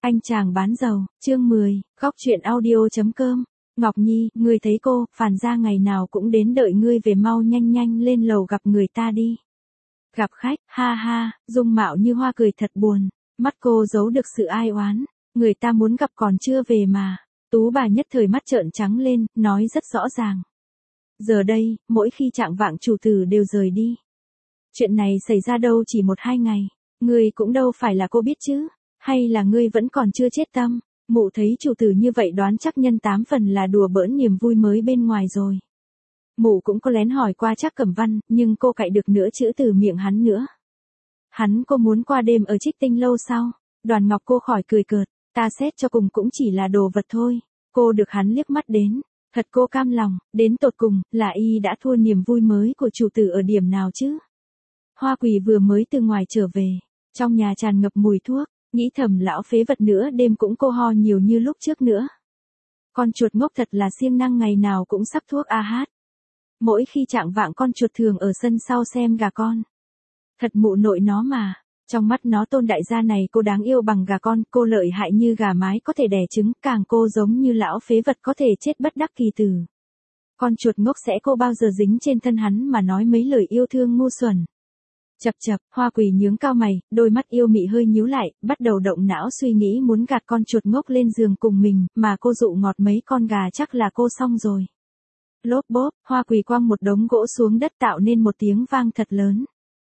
Anh chàng bán dầu, chương 10, góc chuyện audio.com. Ngọc Nhi, ngươi thấy cô, Phàn gia ngày nào cũng đến đợi ngươi về, mau nhanh nhanh lên lầu gặp người ta đi. Gặp khách, ha ha, dung mạo như hoa cười thật buồn, mắt cô giấu được sự ai oán, người ta muốn gặp còn chưa về mà. Tú bà nhất thời mắt trợn trắng lên, nói rất rõ ràng. Giờ đây, mỗi khi chạng vạng chủ tử đều rời đi. Chuyện này xảy ra đâu chỉ 1-2 ngày, ngươi cũng đâu phải là cô biết chứ, hay là ngươi vẫn còn chưa chết tâm. Mụ thấy chủ tử như vậy đoán chắc nhân 8 phần là đùa bỡn niềm vui mới bên ngoài rồi. Mụ cũng có lén hỏi qua Trác Cẩm Văn, nhưng cô cạy được nửa chữ từ miệng hắn nữa. Hắn cô muốn qua đêm ở Trích Tinh lâu sao? Đoàn Ngọc cô khỏi cười cợt, ta xét cho cùng cũng chỉ là đồ vật thôi. Cô được hắn liếc mắt đến, thật cô cam lòng, đến tột cùng, là y đã thua niềm vui mới của chủ tử ở điểm nào chứ? Hoa Quỳ vừa mới từ ngoài trở về, trong nhà tràn ngập mùi thuốc, nghĩ thầm lão phế vật nữa đêm cũng cô ho nhiều như lúc trước nữa. Con chuột ngốc thật là siêng năng, ngày nào cũng sắc thuốc a hát. Mỗi khi chạng vạng con chuột thường ở sân sau xem gà con. Thật mụ nội nó mà, trong mắt nó Tôn đại gia này cô đáng yêu bằng gà con, cô lợi hại như gà mái có thể đẻ trứng, càng cô giống như lão phế vật có thể chết bất đắc kỳ tử. Con chuột ngốc sẽ cô bao giờ dính trên thân hắn mà nói mấy lời yêu thương ngu xuẩn. Chập chập, Hoa Quỳ nhướng cao mày, đôi mắt yêu mị hơi nhíu lại, bắt đầu động não suy nghĩ muốn gạt con chuột ngốc lên giường cùng mình, mà cô dụ ngọt mấy con gà chắc là cô xong rồi. Lốp bốp, Hoa Quỳ quăng một đống gỗ xuống đất tạo nên một tiếng vang thật lớn.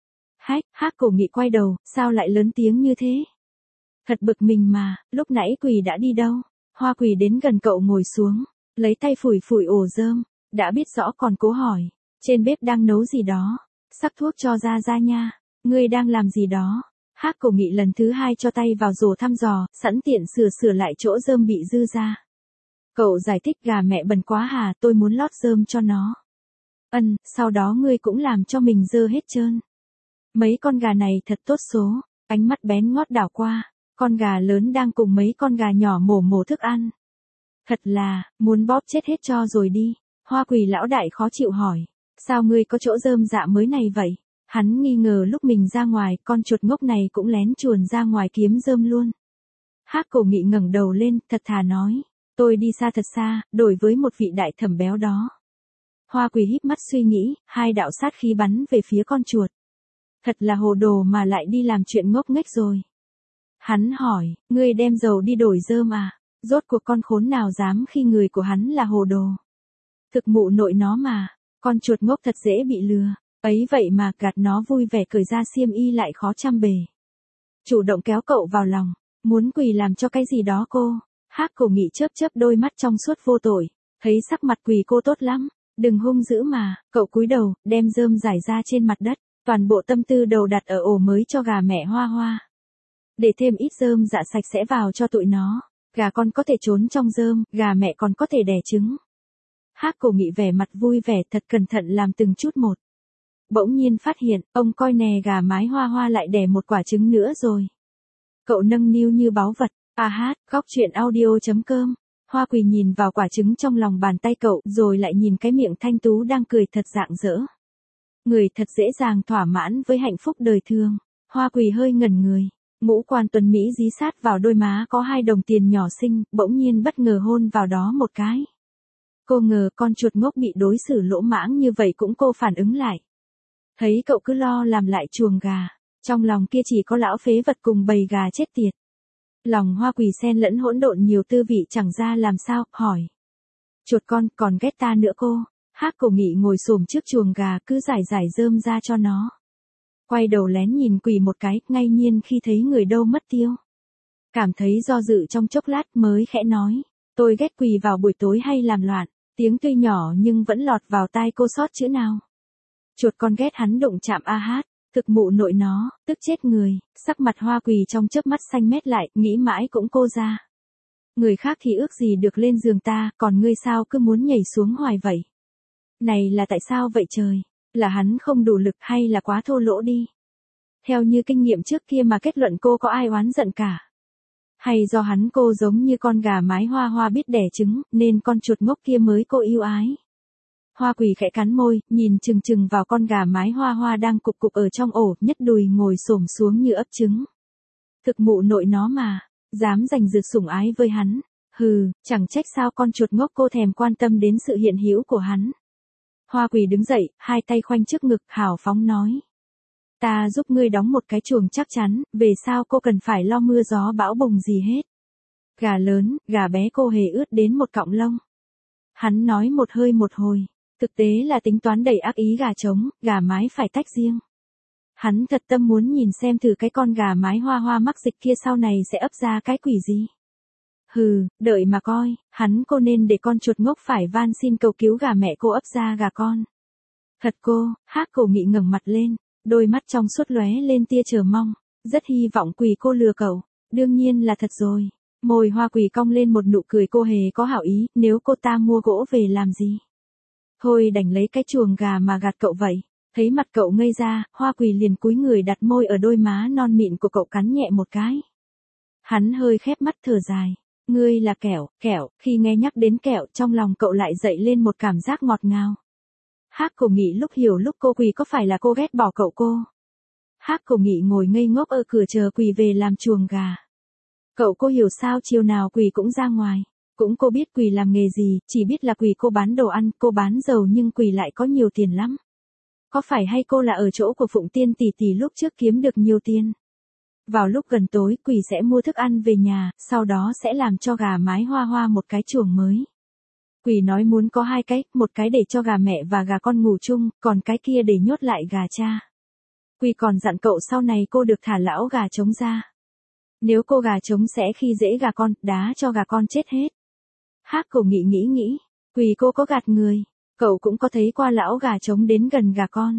Hác Cổ Nghị quay đầu, sao lại lớn tiếng như thế? Thật bực mình mà, lúc nãy Quỳ đã đi đâu? Hoa Quỳ đến gần cậu ngồi xuống, lấy tay phủi phủi ổ rơm, đã biết rõ còn cố hỏi, trên bếp đang nấu gì đó? Sắc thuốc cho ra nha, ngươi đang làm gì đó? Hác Cổ Nghị lần thứ 2 cho tay vào rổ thăm dò, sẵn tiện sửa lại chỗ rơm bị dư ra. Cậu giải thích, gà mẹ bẩn quá hà, tôi muốn lót rơm cho nó. Sau đó ngươi cũng làm cho mình dơ hết trơn. Mấy con gà này thật tốt số, ánh mắt bén ngót đảo qua, con gà lớn đang cùng mấy con gà nhỏ mổ thức ăn. Thật là, muốn bóp chết hết cho rồi đi. Hoa Quỳ lão đại khó chịu hỏi. Sao ngươi có chỗ rơm dạ mới này vậy? Hắn nghi ngờ lúc mình ra ngoài, con chuột ngốc này cũng lén chuồn ra ngoài kiếm rơm luôn. Hác Cổ Nghị ngẩng đầu lên, thật thà nói. Tôi đi xa thật xa, đổi với một vị đại thẩm béo đó. Hoa Quỳ híp mắt suy nghĩ, hai đạo sát khí bắn về phía con chuột. Thật là hồ đồ mà lại đi làm chuyện ngốc nghếch rồi. Hắn hỏi, ngươi đem dầu đi đổi rơm à? Rốt cuộc con khốn nào dám khi người của hắn là hồ đồ? Thực mụ nội nó mà. Con chuột ngốc thật dễ bị lừa, ấy vậy mà gạt nó vui vẻ cởi ra xiêm y lại khó trăm bề. Chủ động kéo cậu vào lòng, muốn Quỳ làm cho cái gì đó cô. Hác Cổ Nghị chớp đôi mắt trong suốt vô tội, thấy sắc mặt Quỳ cô tốt lắm, đừng hung dữ mà. Cậu cúi đầu, đem rơm rải ra trên mặt đất, toàn bộ tâm tư đầu đặt ở ổ mới cho gà mẹ Hoa Hoa. Để thêm ít rơm dạ sạch sẽ vào cho tụi nó, gà con có thể trốn trong rơm, gà mẹ còn có thể đẻ trứng. Hác Cổ Nghị vẻ mặt vui vẻ thật cẩn thận làm từng chút một. Bỗng nhiên phát hiện, ông coi nè, gà mái Hoa Hoa lại đẻ một quả trứng nữa rồi. Cậu nâng niu như báu vật, góc chuyện audio.com. Hoa Quỳ nhìn vào quả trứng trong lòng bàn tay cậu, rồi lại nhìn cái miệng thanh tú đang cười thật rạng rỡ. Người thật dễ dàng thỏa mãn với hạnh phúc đời thường. Hoa Quỳ hơi ngẩn người, ngũ quan tuấn mỹ dí sát vào đôi má có 2 đồng tiền nhỏ xinh, bỗng nhiên bất ngờ hôn vào đó một cái. Cô ngờ con chuột ngốc bị đối xử lỗ mãng như vậy cũng cô phản ứng lại. Thấy cậu cứ lo làm lại chuồng gà, trong lòng kia chỉ có lão phế vật cùng bầy gà chết tiệt. Lòng Hoa Quỳ xen lẫn hỗn độn nhiều tư vị chẳng ra làm sao, hỏi. Chuột con còn ghét ta nữa cô? Hác Cổ Nghị ngồi xổm trước chuồng gà cứ rải rơm ra cho nó. Quay đầu lén nhìn Quỳ một cái, ngay nhiên khi thấy người đâu mất tiêu. Cảm thấy do dự trong chốc lát mới khẽ nói. Tôi ghét Quỳ vào buổi tối hay làm loạn. Tiếng tuy nhỏ nhưng vẫn lọt vào tai cô sót chữ nào. Chuột con ghét hắn đụng chạm thực mụ nội nó, tức chết người. Sắc mặt Hoa Quỳ trong chớp mắt xanh mét lại, nghĩ mãi cũng cô ra. Người khác thì ước gì được lên giường ta, còn ngươi sao cứ muốn nhảy xuống hoài vậy? Này là tại sao vậy trời? Là hắn không đủ lực hay là quá thô lỗ đi? Theo như kinh nghiệm trước kia mà kết luận cô có ai oán giận cả? Hay do hắn cô giống như con gà mái Hoa Hoa biết đẻ trứng, nên con chuột ngốc kia mới cô yêu ái. Hoa Quỳ khẽ cắn môi, nhìn chừng vào con gà mái Hoa Hoa đang cục ở trong ổ, nhất đùi ngồi xổm xuống như ấp trứng. Thực mụ nội nó mà, Dám giành giật sủng ái với hắn. Hừ, chẳng trách sao con chuột ngốc cô thèm quan tâm đến sự hiện hữu của hắn. Hoa Quỳ đứng dậy, hai tay khoanh trước ngực, hào phóng nói. Ta giúp ngươi đóng một cái chuồng chắc chắn, về sau cô cần phải lo mưa gió bão bùng gì hết. Gà lớn, gà bé cô hề ướt đến một cọng lông. Hắn nói một hơi một hồi. Thực tế là tính toán đầy ác ý gà trống, gà mái phải tách riêng. Hắn thật tâm muốn nhìn xem thử cái con gà mái hoa hoa mắc dịch kia sau này sẽ ấp ra cái quỷ gì. Hừ, đợi mà coi, cô nên để con chuột ngốc phải van xin cầu cứu gà mẹ cô ấp ra gà con. Thật cô, Hắc Cổ Nghị ngẩng mặt lên, đôi mắt trong suốt lóe lên tia chờ mong, rất hy vọng Quỳ cô lừa cậu, đương nhiên là thật rồi. Môi Hoa Quỳ cong lên một nụ cười cô hề có hảo ý, nếu cô ta mua gỗ về làm gì? Thôi đành lấy cái chuồng gà mà gạt cậu vậy. Thấy mặt cậu ngây ra, Hoa Quỳ liền cúi người đặt môi ở đôi má non mịn của cậu cắn nhẹ một cái. Hắn hơi khép mắt thở dài. Ngươi là kẹo, khi nghe nhắc đến kẹo trong lòng cậu lại dậy lên một cảm giác ngọt ngào. Hắc Cổ Nghị lúc hiểu lúc cô Quỳ có phải là cô ghét bỏ cậu cô? Hắc Cổ Nghị ngồi ngây ngốc ở cửa chờ Quỳ về làm chuồng gà. Cậu cô hiểu sao chiều nào Quỳ cũng ra ngoài. Cũng cô biết Quỳ làm nghề gì, chỉ biết là Quỳ cô bán đồ ăn, cô bán dầu nhưng Quỳ lại có nhiều tiền lắm. Có phải hay cô là ở chỗ của Phụng Tiên tỷ tỷ lúc trước kiếm được nhiều tiền? Vào lúc gần tối Quỳ sẽ mua thức ăn về nhà, sau đó sẽ làm cho gà mái hoa hoa một cái chuồng mới. Quỳ nói muốn có hai cái, một cái để cho gà mẹ và gà con ngủ chung, còn cái kia để nhốt lại gà cha. Quỳ còn dặn cậu sau này cô được thả lão gà trống ra. Nếu cô gà trống sẽ khi dễ gà con, đá cho gà con chết hết. Hắc Cổ Nghị nghĩ, Quỳ cô có gạt người, cậu cũng có thấy qua lão gà trống đến gần gà con.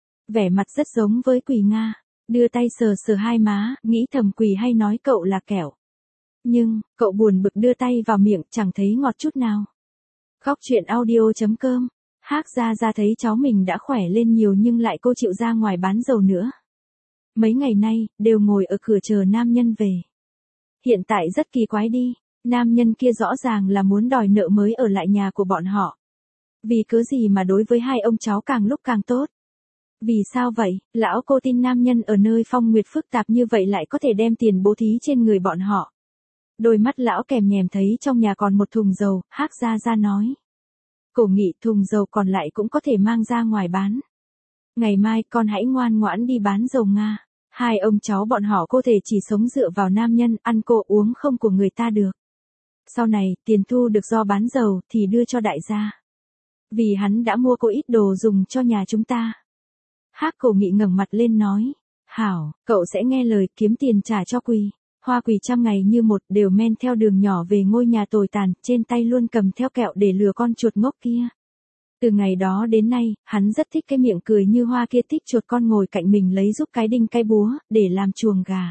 Vẻ mặt rất giống với Quỳ Nga. Đưa tay sờ sờ hai má, nghĩ thầm Quỳ hay nói cậu là kẹo. Nhưng, cậu buồn bực đưa tay vào miệng, chẳng thấy ngọt chút nào. Khóc chuyện audio.com. Hắc ra thấy cháu mình đã khỏe lên nhiều nhưng lại cô chịu ra ngoài bán dầu nữa. Mấy ngày nay, đều ngồi ở cửa chờ nam nhân về. Hiện tại rất kỳ quái đi, nam nhân kia rõ ràng là muốn đòi nợ mới ở lại nhà của bọn họ. Vì cớ gì mà đối với hai ông cháu càng lúc càng tốt. Vì sao vậy, lão cô tin nam nhân ở nơi phong nguyệt phức tạp như vậy lại có thể đem tiền bố thí trên người bọn họ. Đôi mắt lão kèm nhèm thấy trong nhà còn một thùng dầu, Hắc ra nói. Cổ Nghị thùng dầu còn lại cũng có thể mang ra ngoài bán. Ngày mai con hãy ngoan ngoãn đi bán dầu Nga. Hai ông cháu bọn họ có thể chỉ sống dựa vào nam nhân, ăn cô uống không của người ta được. Sau này, tiền thu được do bán dầu thì đưa cho đại gia. Vì hắn đã mua cô ít đồ dùng cho nhà chúng ta. Hắc Cổ Nghị ngẩng mặt lên nói. Hảo, cậu sẽ nghe lời kiếm tiền trả cho Quỳ. Hoa Quỳ 100 ngày như một đều men theo đường nhỏ về ngôi nhà tồi tàn, trên tay luôn cầm theo kẹo để lừa con chuột ngốc kia. Từ ngày đó đến nay, hắn rất thích cái miệng cười như hoa kia, thích chuột con ngồi cạnh mình lấy giúp cái đinh cái búa, để làm chuồng gà.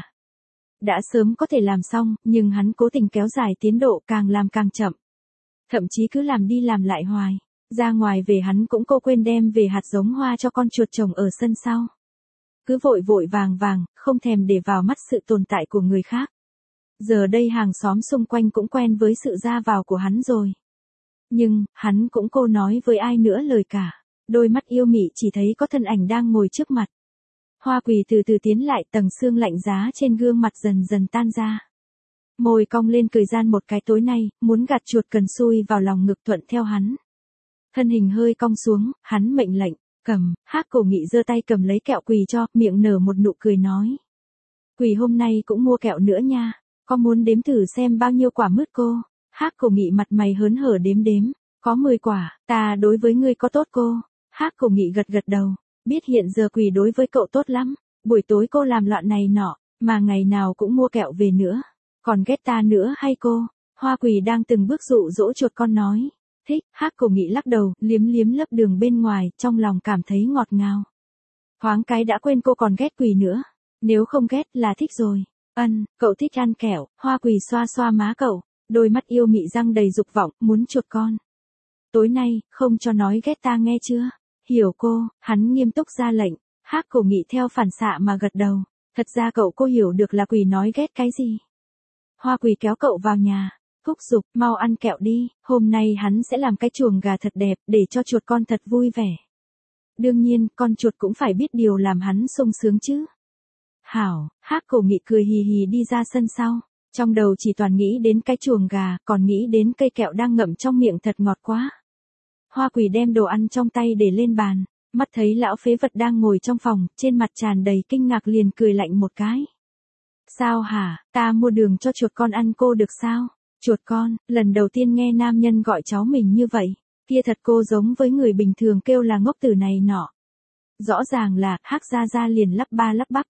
Đã sớm có thể làm xong, nhưng hắn cố tình kéo dài tiến độ càng làm càng chậm. Thậm chí cứ làm đi làm lại hoài. Ra ngoài về hắn cũng cô quên đem về hạt giống hoa cho con chuột trồng ở sân sau. Cứ vội vội vàng, không thèm để vào mắt sự tồn tại của người khác. Giờ đây hàng xóm xung quanh cũng quen với sự ra vào của hắn rồi. Nhưng, hắn cũng cô nói với ai nữa lời cả. Đôi mắt yêu mị chỉ thấy có thân ảnh đang ngồi trước mặt. Hoa Quỳ từ từ tiến lại, tầng sương lạnh giá trên gương mặt dần dần tan ra. Môi cong lên cười gian một cái, tối nay, muốn gạt chuột cần xui vào lòng ngực thuận theo hắn. Thân hình hơi cong xuống, hắn mệnh lệnh, cầm. Hắc Cổ Nghị giơ tay cầm lấy kẹo Quỳ cho, miệng nở một nụ cười nói. Quỳ hôm nay cũng mua kẹo nữa nha, có muốn đếm thử xem bao nhiêu quả mứt cô? Hắc Cổ Nghị mặt mày hớn hở đếm, có 10 quả, ta đối với ngươi có tốt cô? Hắc Cổ Nghị gật đầu, biết hiện giờ Quỳ đối với cậu tốt lắm, buổi tối cô làm loạn này nọ, mà ngày nào cũng mua kẹo về nữa, còn ghét ta nữa hay cô? Hoa Quỳ đang từng bước dụ dỗ chuột con nói. Thích. Hắc Cổ Nghị lắc đầu, liếm lớp đường bên ngoài, trong lòng cảm thấy ngọt ngào. Thoáng cái đã quên cô còn ghét Quỳ nữa. Nếu không ghét là thích rồi. Cậu thích ăn kẹo. Hoa Quỳ xoa má cậu, đôi mắt yêu mị răng đầy dục vọng, muốn chuột con. Tối nay, không cho nói ghét ta nghe chưa? Hiểu cô, hắn nghiêm túc ra lệnh. Hắc Cổ Nghị theo phản xạ mà gật đầu. Thật ra cậu cô hiểu được là Quỳ nói ghét cái gì. Hoa Quỳ kéo cậu vào nhà. Thúc giục, mau ăn kẹo đi, hôm nay hắn sẽ làm cái chuồng gà thật đẹp, để cho chuột con thật vui vẻ. Đương nhiên, con chuột cũng phải biết điều làm hắn sung sướng chứ. Hảo, Hắc Cổ Nghị cười hì hì đi ra sân sau. Trong đầu chỉ toàn nghĩ đến cái chuồng gà, còn nghĩ đến cây kẹo đang ngậm trong miệng thật ngọt quá. Hoa Quỳ đem đồ ăn trong tay để lên bàn, mắt thấy lão phế vật đang ngồi trong phòng, trên mặt tràn đầy kinh ngạc liền cười lạnh một cái. Sao hả, ta mua đường cho chuột con ăn cô được sao? Chuột con, lần đầu tiên nghe nam nhân gọi cháu mình như vậy, kia thật cô giống với người bình thường kêu là ngốc tử này nọ. Rõ ràng là, Hắc Gia Gia liền lắp ba lắp bắp.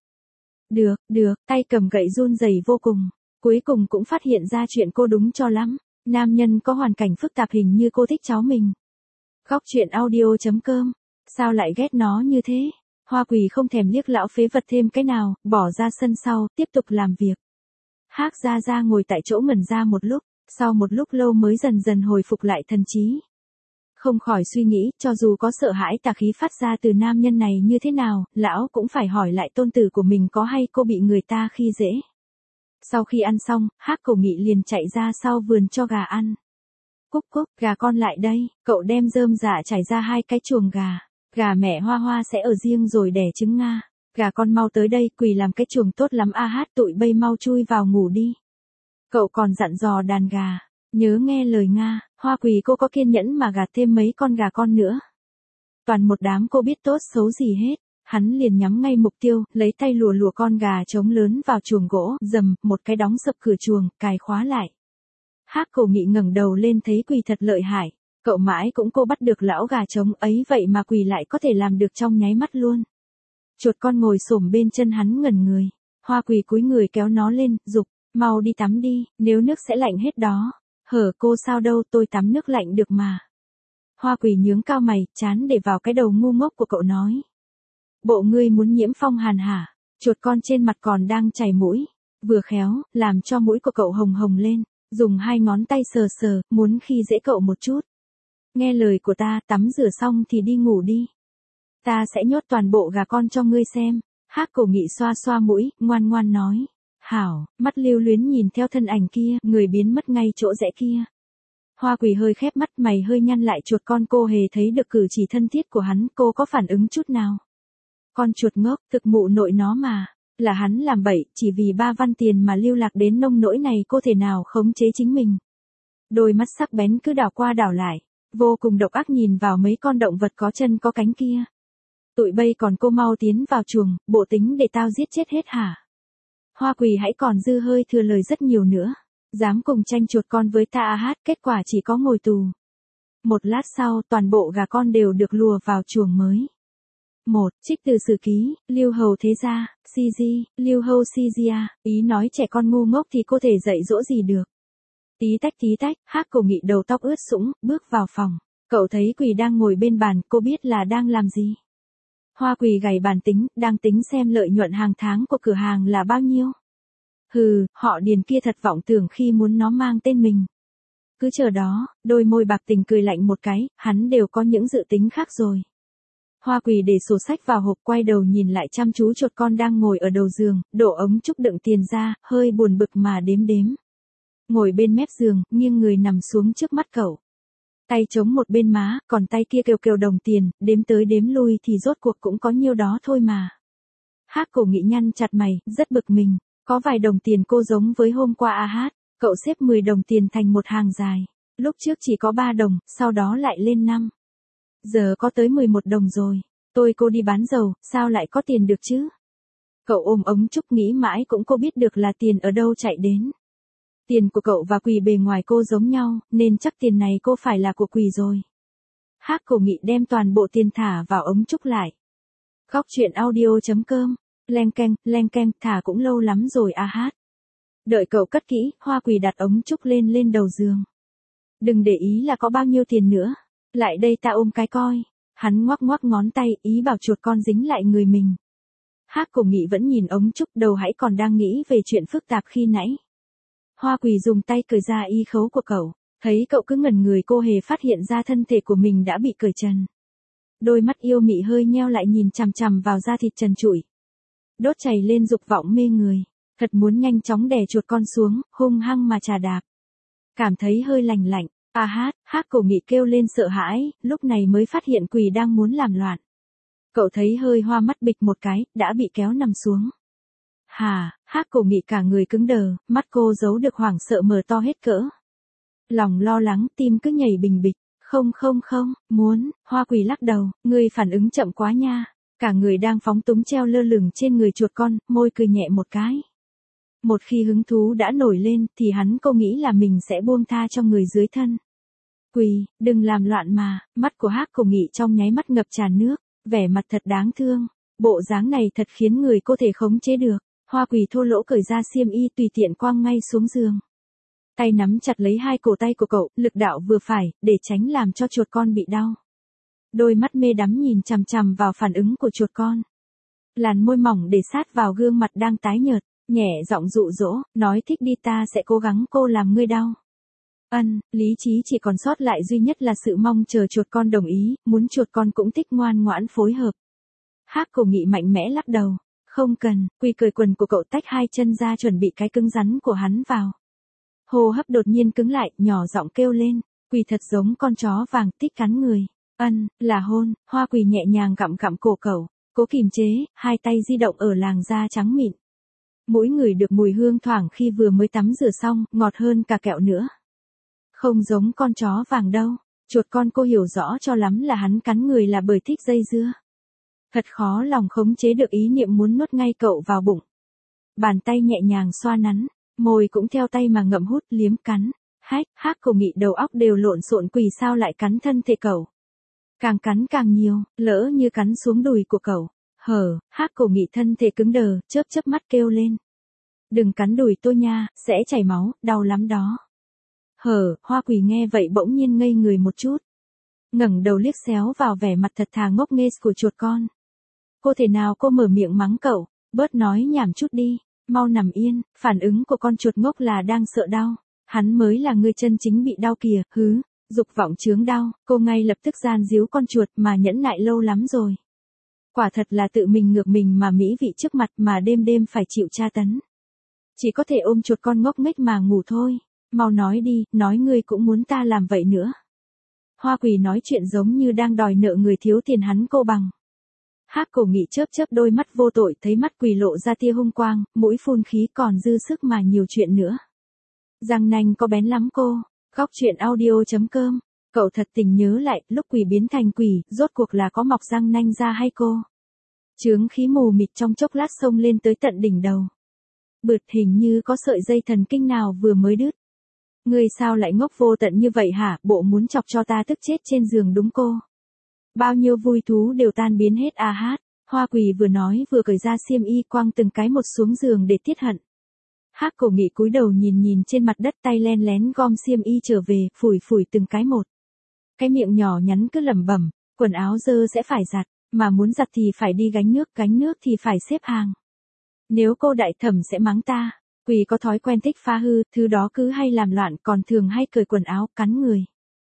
Được, tay cầm gậy run rẩy vô cùng. Cuối cùng cũng phát hiện ra chuyện cô đúng cho lắm. Nam nhân có hoàn cảnh phức tạp hình như cô thích cháu mình. Góc truyện audio.com. Sao lại ghét nó như thế? Hoa Quỳ không thèm liếc lão phế vật thêm cái nào, bỏ ra sân sau, tiếp tục làm việc. Hắc Gia Gia ngồi tại chỗ ngẩn ra một lúc, sau một lúc lâu mới dần dần hồi phục lại thần trí. Không khỏi suy nghĩ, cho dù có sợ hãi tà khí phát ra từ nam nhân này như thế nào, lão cũng phải hỏi lại tôn tử của mình có hay cô bị người ta khi dễ. Sau khi ăn xong, Hắc Cổ Nghị liền chạy ra sau vườn cho gà ăn. Cúc, gà con lại đây, cậu đem rơm rạ trải ra 2 cái chuồng gà. Gà mẹ Hoa Hoa sẽ ở riêng rồi đẻ trứng Nga. Gà con mau tới đây, Quỳ làm cái chuồng tốt lắm a hát, tụi bay mau chui vào ngủ đi. Cậu còn dặn dò đàn gà, nhớ nghe lời Nga. Hoa Quỳ cô có kiên nhẫn mà gạt thêm mấy con gà con nữa. Toàn một đám cô biết tốt xấu gì hết. Hắn liền nhắm ngay mục tiêu, lấy tay lùa con gà trống lớn vào chuồng gỗ, dầm, một cái đóng sập cửa chuồng, cài khóa lại. Hắc Cổ Nghị ngẩng đầu lên thấy Quỳ thật lợi hại, cậu mãi cũng cô bắt được lão gà trống ấy vậy mà Quỳ lại có thể làm được trong nháy mắt luôn. Chuột con ngồi xổm bên chân hắn ngẩn người, Hoa Quỳ cúi người kéo nó lên, giục, mau đi tắm đi, nếu nước sẽ lạnh hết đó. Hở cô sao đâu, tôi tắm nước lạnh được mà. Hoa Quỳ nhướng cao mày, chán để vào cái đầu ngu ngốc của cậu nói. Bộ ngươi muốn nhiễm phong hàn hả? Chuột con trên mặt còn đang chảy mũi. Vừa khéo, làm cho mũi của cậu hồng hồng lên. Dùng 2 ngón tay sờ, muốn khi dễ cậu một chút. Nghe lời của ta, tắm rửa xong thì đi ngủ đi. Ta sẽ nhốt toàn bộ gà con cho ngươi xem. Hắc Cổ Nghị xoa mũi, ngoan ngoan nói. Hảo, mắt lưu luyến nhìn theo thân ảnh kia, người biến mất ngay chỗ rẽ kia. Hoa Quỳ hơi khép mắt, mày hơi nhăn lại, chuột con cô hề thấy được cử chỉ thân thiết của hắn, cô có phản ứng chút nào. Con chuột ngốc, thực mụ nội nó mà. Là hắn làm bậy, chỉ vì 3 văn tiền mà lưu lạc đến nông nỗi này cô thể nào khống chế chính mình. Đôi mắt sắc bén cứ đảo qua đảo lại, vô cùng độc ác nhìn vào mấy con động vật có chân có cánh kia. Tụi bay còn cô mau tiến vào chuồng, bộ tính để tao giết chết hết hả? Hoa Quỳ hãy còn dư hơi thừa lời rất nhiều nữa. Dám cùng tranh chuột con với ta hát, kết quả chỉ có ngồi tù. Một lát sau, toàn bộ gà con đều được lùa vào chuồng mới. 1. Trích từ sử ký, Lưu Hầu Thế Gia, CG, Lưu Hầu CGA, ý nói trẻ con ngu ngốc thì cô thể dạy dỗ gì được. Tí tách, Hắc Cổ Nghị đầu tóc ướt sũng, bước vào phòng. Cậu thấy Quỳ đang ngồi bên bàn, cô biết là đang làm gì. Hoa Quỳ gảy bàn tính, đang tính xem lợi nhuận hàng tháng của cửa hàng là bao nhiêu. Hừ, họ Điền kia thật vọng tưởng khi muốn nó mang tên mình. Cứ chờ đó, đôi môi bạc tình cười lạnh một cái, hắn đều có những dự tính khác rồi. Hoa Quỳ để sổ sách vào hộp, quay đầu nhìn lại chăm chú chuột con đang ngồi ở đầu giường, đổ ống trúc đựng tiền ra, hơi buồn bực mà đếm. Ngồi bên mép giường, nghiêng người nằm xuống trước mắt cậu. Tay chống một bên má, còn tay kia kêu đồng tiền, đếm tới đếm lui thì rốt cuộc cũng có nhiêu đó thôi mà. Hắc Cổ Nghị nhăn chặt mày, rất bực mình. Có vài đồng tiền cô giống với hôm qua a hát, cậu xếp 10 đồng tiền thành một hàng dài. Lúc trước chỉ có 3 đồng, sau đó lại lên 5. Giờ có tới 11 đồng rồi. Cô đi bán dầu, sao lại có tiền được chứ? Cậu ôm ống trúc nghĩ mãi cũng cô biết được là tiền ở đâu chạy đến. Tiền của cậu và Quỳ bề ngoài cô giống nhau, nên chắc tiền này cô phải là của Quỳ rồi. Hắc Cổ Nghị đem toàn bộ tiền thả vào ống trúc lại. Góc truyện audio.com. Leng keng, thả cũng lâu lắm rồi a hát. Đợi cậu cất kỹ, Hoa Quỳ đặt ống trúc lên đầu giường. Đừng để ý là có bao nhiêu tiền nữa. Lại đây ta ôm cái coi. Hắn ngoắc ngón tay, ý bảo chuột con dính lại người mình. Hắc Cổ Nghị vẫn nhìn ống trúc, đầu hãy còn đang nghĩ về chuyện phức tạp khi nãy. Hoa Quỳ dùng tay cởi ra y khấu của cậu. Thấy cậu cứ ngẩn người, cô hề phát hiện ra thân thể của mình đã bị cởi trần. Đôi mắt yêu mị hơi nheo lại nhìn chằm vào da thịt trần trụi. Đốt chảy lên dục vọng mê người, thật muốn nhanh chóng đè chuột con xuống, hung hăng mà chà đạp. Cảm thấy hơi lạnh, a hát, Hắc Cổ Nghị kêu lên sợ hãi, lúc này mới phát hiện Quỳ đang muốn làm loạn. Cậu thấy hơi hoa mắt bịch một cái, đã bị kéo nằm xuống. Hà, Hắc Cổ Nghị cả người cứng đờ, mắt cô giấu được hoảng sợ mở to hết cỡ. Lòng lo lắng, tim cứ nhảy bình bịch. Không, muốn, Hoa Quỳ lắc đầu, ngươi phản ứng chậm quá nha. Cả người đang phóng túng treo lơ lửng trên người chuột con, môi cười nhẹ một cái. Một khi hứng thú đã nổi lên, thì cô nghĩ là mình sẽ buông tha cho người dưới thân. Quỳ, đừng làm loạn mà, mắt của Hắc Cổ Nghị trong nháy mắt ngập tràn nước, vẻ mặt thật đáng thương. Bộ dáng này thật khiến người cô thể khống chế được. Hoa Quỳ thô lỗ cởi ra xiêm y tùy tiện quăng ngay xuống giường. Tay nắm chặt lấy hai cổ tay của cậu, lực đạo vừa phải, để tránh làm cho chuột con bị đau. Đôi mắt mê đắm nhìn chằm chằm vào phản ứng của chuột con. Làn môi mỏng để sát vào gương mặt đang tái nhợt, nhẹ giọng dụ dỗ, nói thích đi ta sẽ cố gắng cô làm ngươi đau. Lý trí chỉ còn sót lại duy nhất là sự mong chờ chuột con đồng ý, muốn chuột con cũng thích ngoan ngoãn phối hợp. Hắc Cổ Nghị mạnh mẽ lắc đầu, không cần, Quỳ cởi quần của cậu tách hai chân ra chuẩn bị cái cứng rắn của hắn vào. Hô hấp đột nhiên cứng lại, nhỏ giọng kêu lên, Quỳ thật giống con chó vàng thích cắn người. Là hôn, Hoa Quỳ nhẹ nhàng gặm cổ cậu, cố kìm chế, hai tay di động ở làn da trắng mịn. Mỗi người được mùi hương thoảng khi vừa mới tắm rửa xong, ngọt hơn cả kẹo nữa. Không giống con chó vàng đâu, chuột con cô hiểu rõ cho lắm là hắn cắn người là bởi thích dây dưa. Thật khó lòng khống chế được ý niệm muốn nuốt ngay cậu vào bụng. Bàn tay nhẹ nhàng xoa nắn, môi cũng theo tay mà ngậm hút liếm cắn. Hắc Cổ Nghị đầu óc đều lộn xộn, Quỳ sao lại cắn thân thể cậu. Càng cắn càng nhiều, lỡ như cắn xuống đùi của cậu. Hắc Cổ Nghị thân thể cứng đờ, chớp mắt kêu lên. Đừng cắn đùi tôi nha, sẽ chảy máu, đau lắm đó. Hoa Quỳ nghe vậy bỗng nhiên ngây người một chút. Ngẩng đầu liếc xéo vào vẻ mặt thật thà ngốc nghếch của chuột con. Cô thể nào cô mở miệng mắng cậu, bớt nói nhảm chút đi, mau nằm yên, phản ứng của con chuột ngốc là đang sợ đau. Hắn mới là người chân chính bị đau kìa, dục vọng chướng đau, cô ngay lập tức gian díu con chuột mà nhẫn nại lâu lắm rồi. Quả thật là tự mình ngược mình mà mỹ vị trước mặt mà đêm phải chịu tra tấn. Chỉ có thể ôm chuột con ngốc nghếch mà ngủ thôi, mau nói đi, nói ngươi cũng muốn ta làm vậy nữa. Hoa Quỳ nói chuyện giống như đang đòi nợ người thiếu tiền hắn cô bằng. Hắc Cổ Nghị chớp đôi mắt vô tội, thấy mắt Quỳ lộ ra tia hung quang, mũi phun khí còn dư sức mà nhiều chuyện nữa. Răng nanh có bén lắm cô. Góc truyện audio.com. Cậu thật tình nhớ lại, lúc Quỳ biến thành quỷ, rốt cuộc là có mọc răng nanh ra hay cô? Chướng khí mù mịt trong chốc lát xông lên tới tận đỉnh đầu. Bượt hình như có sợi dây thần kinh nào vừa mới đứt. Ngươi sao lại ngốc vô tận như vậy hả, bộ muốn chọc cho ta tức chết trên giường đúng cô? Bao nhiêu vui thú đều tan biến hết à hát. Hoa Quỳ vừa nói vừa cởi ra xiêm y quăng từng cái một xuống giường để tiết hận. Hắc Cổ Nghị cúi đầu nhìn trên mặt đất, tay len lén gom xiêm y trở về, phủi từng cái một. Cái miệng nhỏ nhắn cứ lẩm bẩm, quần áo dơ sẽ phải giặt, mà muốn giặt thì phải đi gánh nước thì phải xếp hàng. Nếu cô đại thẩm sẽ mắng ta. Quỳ có thói quen thích phá hư, thứ đó cứ hay làm loạn, còn thường hay cởi quần áo, cắn người.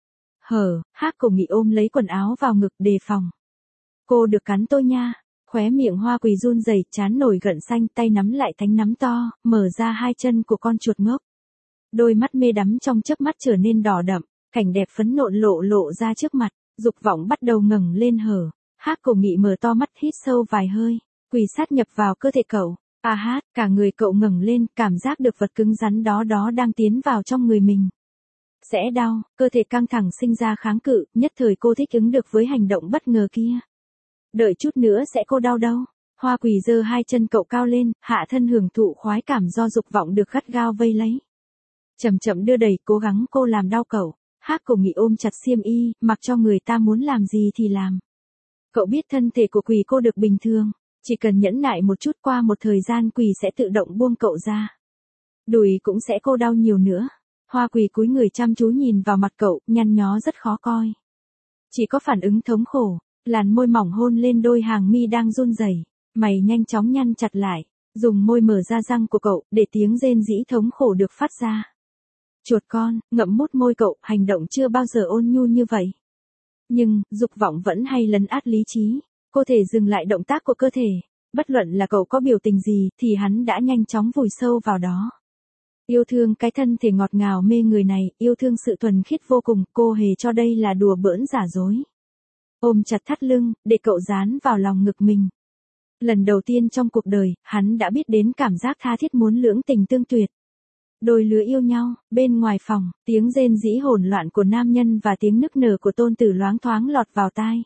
Hắc Cổ Nghị ôm lấy quần áo vào ngực đề phòng. Cô được cắn tôi nha. Khóe miệng Hoa Quỳ run rẩy, trán nổi gợn xanh, tay nắm lại thánh nắm to, mở ra hai chân của con chuột ngốc. Đôi mắt mê đắm trong chớp mắt trở nên đỏ đậm, cảnh đẹp phấn nộn lộ ra trước mặt, dục vọng bắt đầu ngẩng lên. Hắc Cổ Nghị mở to mắt hít sâu vài hơi, Quỳ sát nhập vào cơ thể cậu. Cả người cậu ngẩng lên, cảm giác được vật cứng rắn đó đang tiến vào trong người mình. Sẽ đau, cơ thể căng thẳng sinh ra kháng cự, nhất thời cô thích ứng được với hành động bất ngờ kia. Đợi chút nữa sẽ cô đau đâu. Hoa Quỳ giơ hai chân cậu cao lên, hạ thân hưởng thụ khoái cảm do dục vọng được gắt gao vây lấy. Chậm đưa đẩy, cố gắng cô làm đau cậu. Hắc Cổ Nghị ôm chặt xiêm y, mặc cho người ta muốn làm gì thì làm. Cậu biết thân thể của Quỳ cô được bình thường, chỉ cần nhẫn nại một chút, qua một thời gian Quỳ sẽ tự động buông cậu ra. Đùi cũng sẽ cô đau nhiều nữa. Hoa Quỳ cúi người chăm chú nhìn vào mặt cậu, nhăn nhó rất khó coi. Chỉ có phản ứng thống khổ, làn môi mỏng hôn lên đôi hàng mi đang run rẩy, mày nhanh chóng nhăn chặt lại, dùng môi mở ra răng của cậu, để tiếng rên rỉ thống khổ được phát ra. Chuột con, ngậm mút môi cậu, hành động chưa bao giờ ôn nhu như vậy. Nhưng, dục vọng vẫn hay lấn át lý trí, cô thể dừng lại động tác của cơ thể, bất luận là cậu có biểu tình gì thì hắn đã nhanh chóng vùi sâu vào đó. Yêu thương cái thân thể ngọt ngào mê người này, yêu thương sự thuần khiết vô cùng, cô hề cho đây là đùa bỡn giả dối. Ôm chặt thắt lưng, để cậu dán vào lòng ngực mình. Lần đầu tiên trong cuộc đời, hắn đã biết đến cảm giác tha thiết muốn lưỡng tình tương tuyệt. Đôi lứa yêu nhau, bên ngoài phòng, tiếng rên rỉ hỗn loạn của nam nhân và tiếng nức nở của tôn tử loáng thoáng lọt vào tai.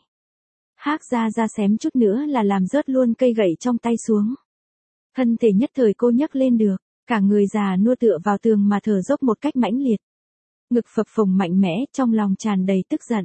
Hắc Gia Gia xém chút nữa là làm rớt luôn cây gậy trong tay xuống. Thân thể nhất thời cô nhấc lên được, cả người già nua tựa vào tường mà thở dốc một cách mãnh liệt. Ngực phập phồng mạnh mẽ, trong lòng tràn đầy tức giận.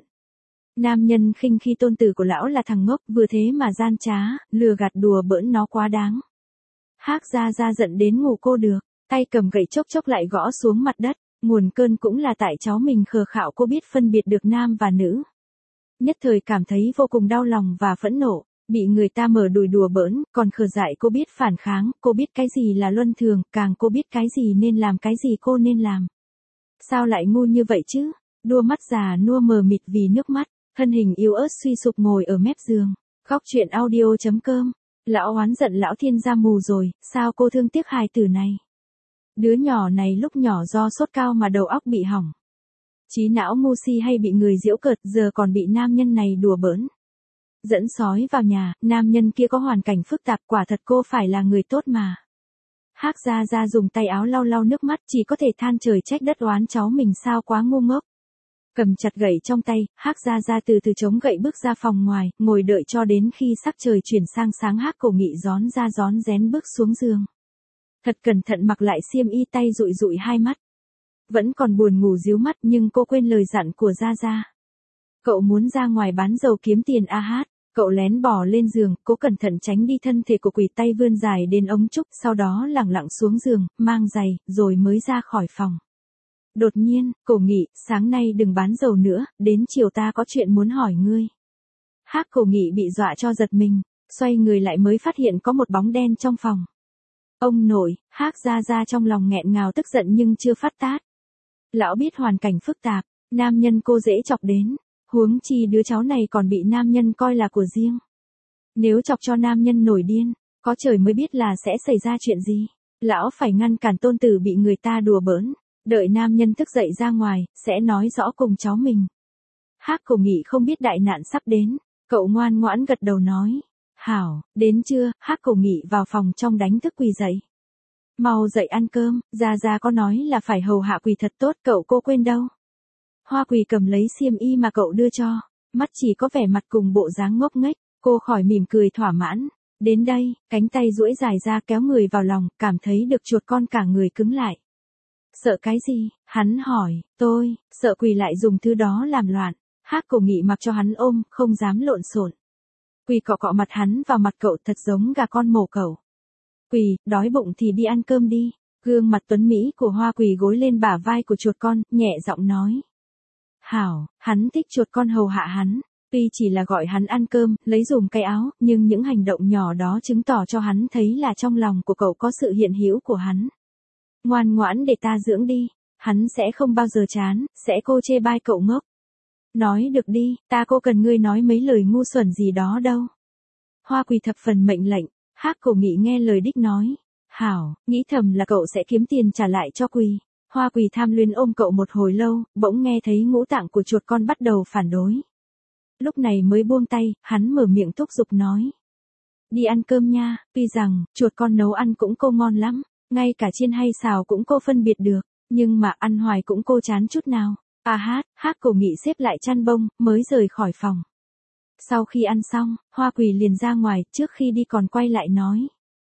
Nam nhân khinh khi tôn tử của lão là thằng ngốc, vừa thế mà gian trá, lừa gạt đùa bỡn nó quá đáng. Hắc Gia Gia giận đến ngủ cô được, tay cầm gậy chốc chốc lại gõ xuống mặt đất, nguồn cơn cũng là tại cháu mình khờ khạo cô biết phân biệt được nam và nữ. Nhất thời cảm thấy vô cùng đau lòng và phẫn nộ, bị người ta mở đùi đùa bỡn, còn khờ dại cô biết phản kháng, cô biết cái gì là luân thường, càng cô biết cái gì nên làm cái gì cô nên làm. Sao lại ngu như vậy chứ? Đua mắt già nua mờ mịt vì nước mắt, thân hình yếu ớt suy sụp ngồi ở mép giường. Góc truyện audio.com. Lão oán giận lão thiên gia mù rồi, sao cô thương tiếc hài tử này? Đứa nhỏ này lúc nhỏ do sốt cao mà đầu óc bị hỏng. Trí não ngu si hay bị người giễu cợt, giờ còn bị nam nhân này đùa bỡn. Dẫn sói vào nhà, nam nhân kia có hoàn cảnh phức tạp, quả thật cô phải là người tốt mà. Hắc Gia Gia dùng tay áo lau lau nước mắt, chỉ có thể than trời trách đất oán cháu mình sao quá ngu ngốc. Cầm chặt gậy trong tay, Hắc Gia Gia từ từ chống gậy bước ra phòng ngoài, ngồi đợi cho đến khi sắc trời chuyển sang sáng. Hắc Cổ Nghị rón ra rón rén bước xuống giường. Thật cẩn thận mặc lại xiêm y, tay dụi dụi hai mắt. Vẫn còn buồn ngủ díu mắt nhưng cô quên lời dặn của Gia Gia. Cậu muốn ra ngoài bán dầu kiếm tiền a hát. Cậu lén bò lên giường, cố cẩn thận tránh đi thân thể của quỷ, tay vươn dài đến ống trúc, sau đó lẳng lặng xuống giường, mang giày, rồi mới ra khỏi phòng. Đột nhiên, Cổ Nghị, sáng nay đừng bán dầu nữa, đến chiều ta có chuyện muốn hỏi ngươi. Hắc Cổ Nghị bị dọa cho giật mình, xoay người lại mới phát hiện có một bóng đen trong phòng. Ông nội, Hắc Gia Gia trong lòng nghẹn ngào tức giận nhưng chưa phát tát. Lão biết hoàn cảnh phức tạp, nam nhân cô dễ chọc đến. Huống chi đứa cháu này còn bị nam nhân coi là của riêng. Nếu chọc cho nam nhân nổi điên, có trời mới biết là sẽ xảy ra chuyện gì. Lão phải ngăn cản tôn tử bị người ta đùa bỡn. Đợi nam nhân thức dậy ra ngoài, sẽ nói rõ cùng cháu mình. Hắc Cổ Nghị không biết đại nạn sắp đến. Cậu ngoan ngoãn gật đầu nói. Hảo, đến trưa, Hắc Cổ Nghị vào phòng trong đánh thức quỳ dậy. Mau dậy ăn cơm, Gia Gia có nói là phải hầu hạ quỳ thật tốt, cậu cô quên đâu. Hoa Quỳ cầm lấy xiêm y mà cậu đưa cho, mắt chỉ có vẻ mặt cùng bộ dáng ngốc nghếch, cô khỏi mỉm cười thỏa mãn. Đến đây, cánh tay duỗi dài ra kéo người vào lòng, cảm thấy được chuột con cả người cứng lại. Sợ cái gì? Hắn hỏi, tôi, sợ Quỳ lại dùng thứ đó làm loạn. Hắc Cổ Nghị mặc cho hắn ôm, không dám lộn xộn. Quỳ cọ cọ mặt hắn vào mặt cậu thật giống gà con mổ cẩu. Quỳ, đói bụng thì đi ăn cơm đi. Gương mặt tuấn Mỹ của Hoa Quỳ gối lên bả vai của chuột con, nhẹ giọng nói. Hảo, hắn thích chuột con hầu hạ hắn, tuy chỉ là gọi hắn ăn cơm, lấy dùm cái áo, nhưng những hành động nhỏ đó chứng tỏ cho hắn thấy là trong lòng của cậu có sự hiện hữu của hắn. Ngoan ngoãn để ta dưỡng đi, hắn sẽ không bao giờ chán, sẽ cô chê bai cậu ngốc. Nói được đi, ta cô cần ngươi nói mấy lời ngu xuẩn gì đó đâu. Hoa Quỳ thập phần mệnh lệnh, Hắc Cổ Nghị nghe lời đích nói. Hảo, nghĩ thầm là cậu sẽ kiếm tiền trả lại cho Quỳ. Hoa Quỳ tham luyến ôm cậu một hồi lâu, bỗng nghe thấy ngũ tạng của chuột con bắt đầu phản đối. Lúc này mới buông tay, hắn mở miệng thúc giục nói. Đi ăn cơm nha, tuy rằng, chuột con nấu ăn cũng cô ngon lắm, ngay cả chiên hay xào cũng cô phân biệt được, nhưng mà ăn hoài cũng cô chán chút nào. À hát, Hắc Cổ Nghị xếp lại chăn bông, mới rời khỏi phòng. Sau khi ăn xong, Hoa Quỳ liền ra ngoài, trước khi đi còn quay lại nói.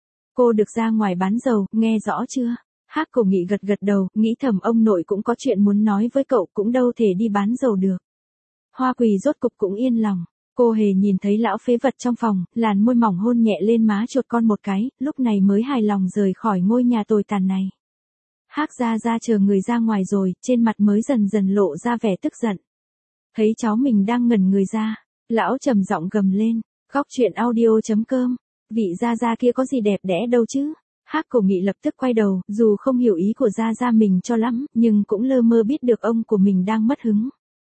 Cô được ra ngoài bán dầu, nghe rõ chưa? Hắc Cổ Nghị gật gật đầu, nghĩ thầm ông nội cũng có chuyện muốn nói với cậu, cũng đâu thể đi bán dầu được. Hoa Quỳ rốt cục cũng yên lòng. Cô hề nhìn thấy lão phế vật trong phòng, làn môi mỏng hôn nhẹ lên má chuột con một cái, lúc này mới hài lòng rời khỏi ngôi nhà tồi tàn này. Hắc Gia Gia chờ người ra ngoài rồi, trên mặt mới dần dần lộ ra vẻ tức giận. Thấy cháu mình đang ngẩn người ra, lão trầm giọng gầm lên. Góc truyện audio.com. Vị Gia Gia kia có gì đẹp đẽ đâu chứ? Hắc Cổ Nghị lập tức quay đầu, dù không hiểu ý của Gia Gia mình cho lắm, nhưng cũng lơ mơ biết được ông của mình đang mất hứng.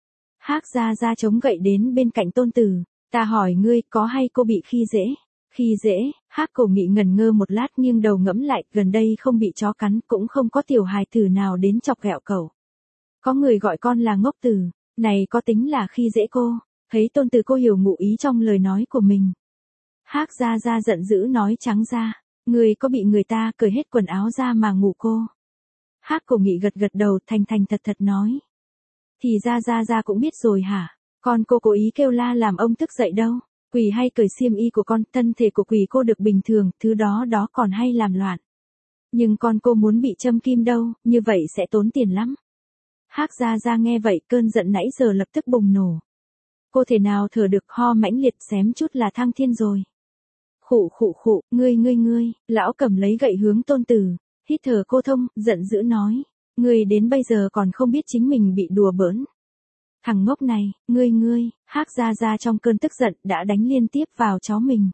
Hắc Gia Gia chống gậy đến bên cạnh tôn tử. Ta hỏi ngươi, có hay cô bị khi dễ? Khi dễ? Hắc Cổ Nghị ngần ngơ một lát nghiêng đầu ngẫm lại, gần đây không bị chó cắn, cũng không có tiểu hài tử nào đến chọc ghẹo cậu. Có người gọi con là ngốc tử, này có tính là khi dễ cô? Thấy tôn tử cô hiểu ngụ ý trong lời nói của mình. Hắc Gia Gia giận dữ nói trắng ra, ngươi có bị người ta cởi hết quần áo ra mà ngủ cô? Hắc Cổ Nghị gật gật đầu thành thành thật thật nói. Thì Gia Gia cũng biết rồi hả? Con cô cố ý kêu la làm ông thức dậy đâu. Quỷ hay cởi xiêm y của con, thân thể của quỷ cô được bình thường, thứ đó còn hay làm loạn. Nhưng con cô muốn bị châm kim đâu, như vậy sẽ tốn tiền lắm. Hắc Gia Gia nghe vậy cơn giận nãy giờ lập tức bùng nổ. Cô thể nào thở được, ho mãnh liệt xém chút là thăng thiên rồi. Khụ, ngươi, lão cầm lấy gậy hướng Tôn Tử, hít thở cô thông, giận dữ nói. Ngươi đến bây giờ còn không biết chính mình bị đùa bỡn. Thằng ngốc này, ngươi, Hắc Gia Gia trong cơn tức giận đã đánh liên tiếp vào cháu mình.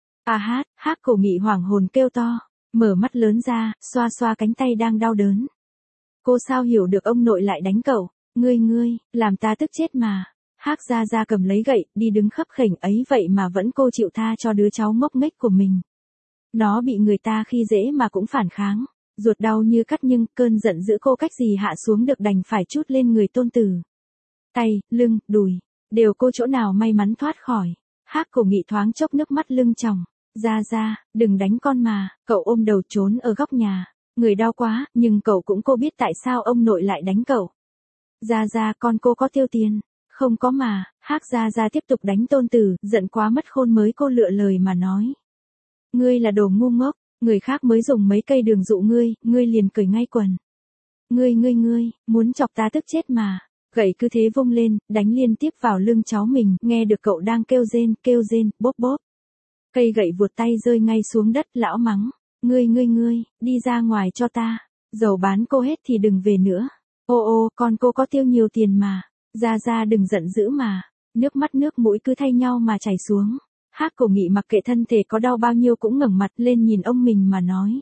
Hắc Cổ Nghị hoảng hồn kêu to, mở mắt lớn ra, xoa xoa cánh tay đang đau đớn. Cô sao hiểu được ông nội lại đánh cậu, ngươi, làm ta tức chết mà. Hắc Gia Gia cầm lấy gậy, đi đứng khấp khểnh ấy vậy mà vẫn cô chịu tha cho đứa cháu ngốc nghếch của mình. Nó bị người ta khi dễ mà cũng phản kháng, ruột đau như cắt nhưng cơn giận dữ cô cách gì hạ xuống được đành phải trút lên người Tôn Tử. Tay, lưng, đùi, đều cô chỗ nào may mắn thoát khỏi. Hắc Cổ Nghị thoáng chốc nước mắt lưng tròng. Gia, đừng đánh con mà, cậu ôm đầu trốn ở góc nhà. Người đau quá, nhưng cậu cũng cô biết tại sao ông nội lại đánh cậu. Gia, con cô có tiêu tiền. Không có mà, Hắc Gia tiếp tục đánh Tôn Tử, giận quá mất khôn mới cô lựa lời mà nói. Ngươi là đồ ngu ngốc, người khác mới dùng mấy cây đường dụ ngươi liền cởi ngay quần. Ngươi, muốn chọc ta tức chết mà. Gậy cứ thế vung lên, đánh liên tiếp vào lưng cháu mình, nghe được cậu đang kêu rên, bóp. Cây gậy vuột tay rơi ngay xuống đất, lão mắng. Ngươi, đi ra ngoài cho ta. Dầu bán cô hết thì đừng về nữa. Ô, con cô có tiêu nhiều tiền mà. Gia đừng giận dữ mà. Nước mắt nước mũi cứ thay nhau mà chảy xuống. Hắc Cổ Nghị mặc kệ thân thể có đau bao nhiêu cũng ngẩng mặt lên nhìn ông mình mà nói.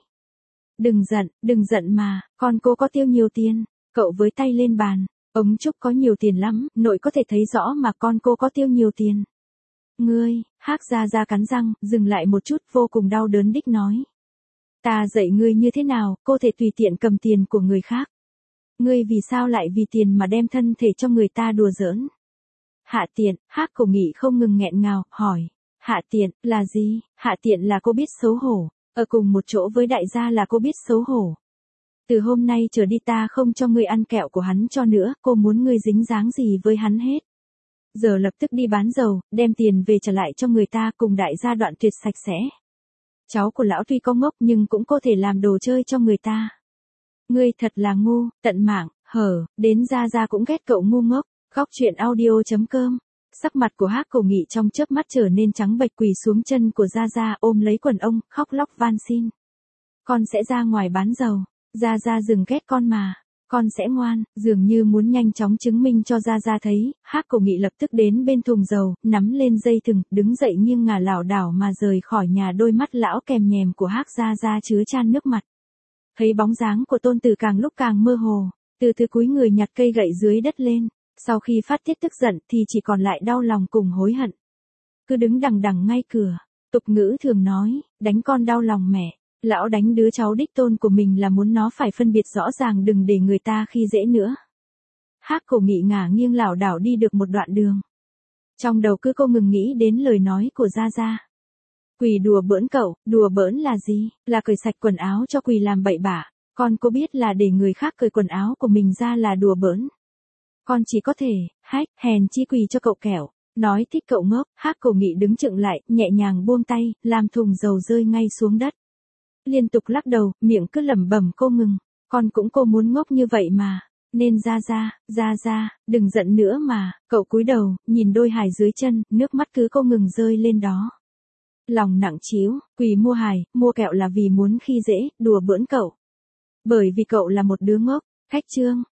Đừng giận mà, con cô có tiêu nhiều tiền. Cậu với tay lên bàn. Ông Trúc có nhiều tiền lắm, nội có thể thấy rõ mà con cô có tiêu nhiều tiền. Ngươi, Hắc Gia cắn răng, dừng lại một chút vô cùng đau đớn đích nói. Ta dạy ngươi như thế nào, cô thể tùy tiện cầm tiền của người khác. Ngươi vì sao lại vì tiền mà đem thân thể cho người ta đùa giỡn? Hạ tiện, Hắc Cổ Nghị không ngừng nghẹn ngào, hỏi. Hạ tiện, là gì? Hạ tiện là cô biết xấu hổ. Ở cùng một chỗ với đại gia là cô biết xấu hổ. Từ hôm nay trở đi ta không cho ngươi ăn kẹo của hắn cho nữa, cô muốn ngươi dính dáng gì với hắn hết. Giờ lập tức đi bán dầu, đem tiền về trả lại cho người ta cùng đại gia đoạn tuyệt sạch sẽ. Cháu của lão tuy có ngốc nhưng cũng có thể làm đồ chơi cho người ta. Ngươi thật là ngu, tận mạng, đến Gia cũng ghét cậu ngu ngốc. Góc chuyện audio.com. Sắc mặt của Hắc Cổ Nghị trong chớp mắt trở nên trắng bệch quỳ xuống chân của Gia ôm lấy quần ông, khóc lóc van xin. Con sẽ ra ngoài bán dầu. Gia dừng ghét con mà. Con sẽ ngoan, dường như muốn nhanh chóng chứng minh cho Gia thấy. Hắc Cổ Nghị lập tức đến bên thùng dầu, nắm lên dây thừng, đứng dậy nghiêng ngả lảo đảo mà rời khỏi nhà, đôi mắt lão kèm nhèm của Hắc Gia chứa chan nước mặt. Thấy bóng dáng của Tôn Tử càng lúc càng mơ hồ, từ từ cúi người nhặt cây gậy dưới đất lên. Sau khi phát tiết tức giận thì chỉ còn lại đau lòng cùng hối hận. Cứ đứng đằng đằng ngay cửa, tục ngữ thường nói, đánh con đau lòng mẹ. Lão đánh đứa cháu đích tôn của mình là muốn nó phải phân biệt rõ ràng, đừng để người ta khi dễ nữa. Hắc Cổ Nghị ngả nghiêng lảo đảo đi được một đoạn đường. Trong đầu cứ cô ngừng nghĩ đến lời nói của Gia. Quỳ đùa bỡn cậu, đùa bỡn là gì? Là cởi sạch quần áo cho quỳ làm bậy bạ. Con có biết là để người khác cởi quần áo của mình ra là đùa bỡn. Con chỉ có thể, hèn chi quỳ cho cậu kẻo. Nói thích cậu ngốc, Hắc Cổ Nghị đứng chững lại, nhẹ nhàng buông tay, làm thùng dầu rơi ngay xuống đất. Liên tục lắc đầu, miệng cứ lẩm bẩm cô ngừng. Con cũng cô muốn ngốc như vậy mà. Nên Gia, đừng giận nữa mà. Cậu cúi đầu, nhìn đôi hài dưới chân, nước mắt cứ cô ngừng rơi lên đó. Lòng nặng trĩu, quỳ mua hài, mua kẹo là vì muốn khi dễ, đùa bỡn cậu. Bởi vì cậu là một đứa ngốc. Khách chương.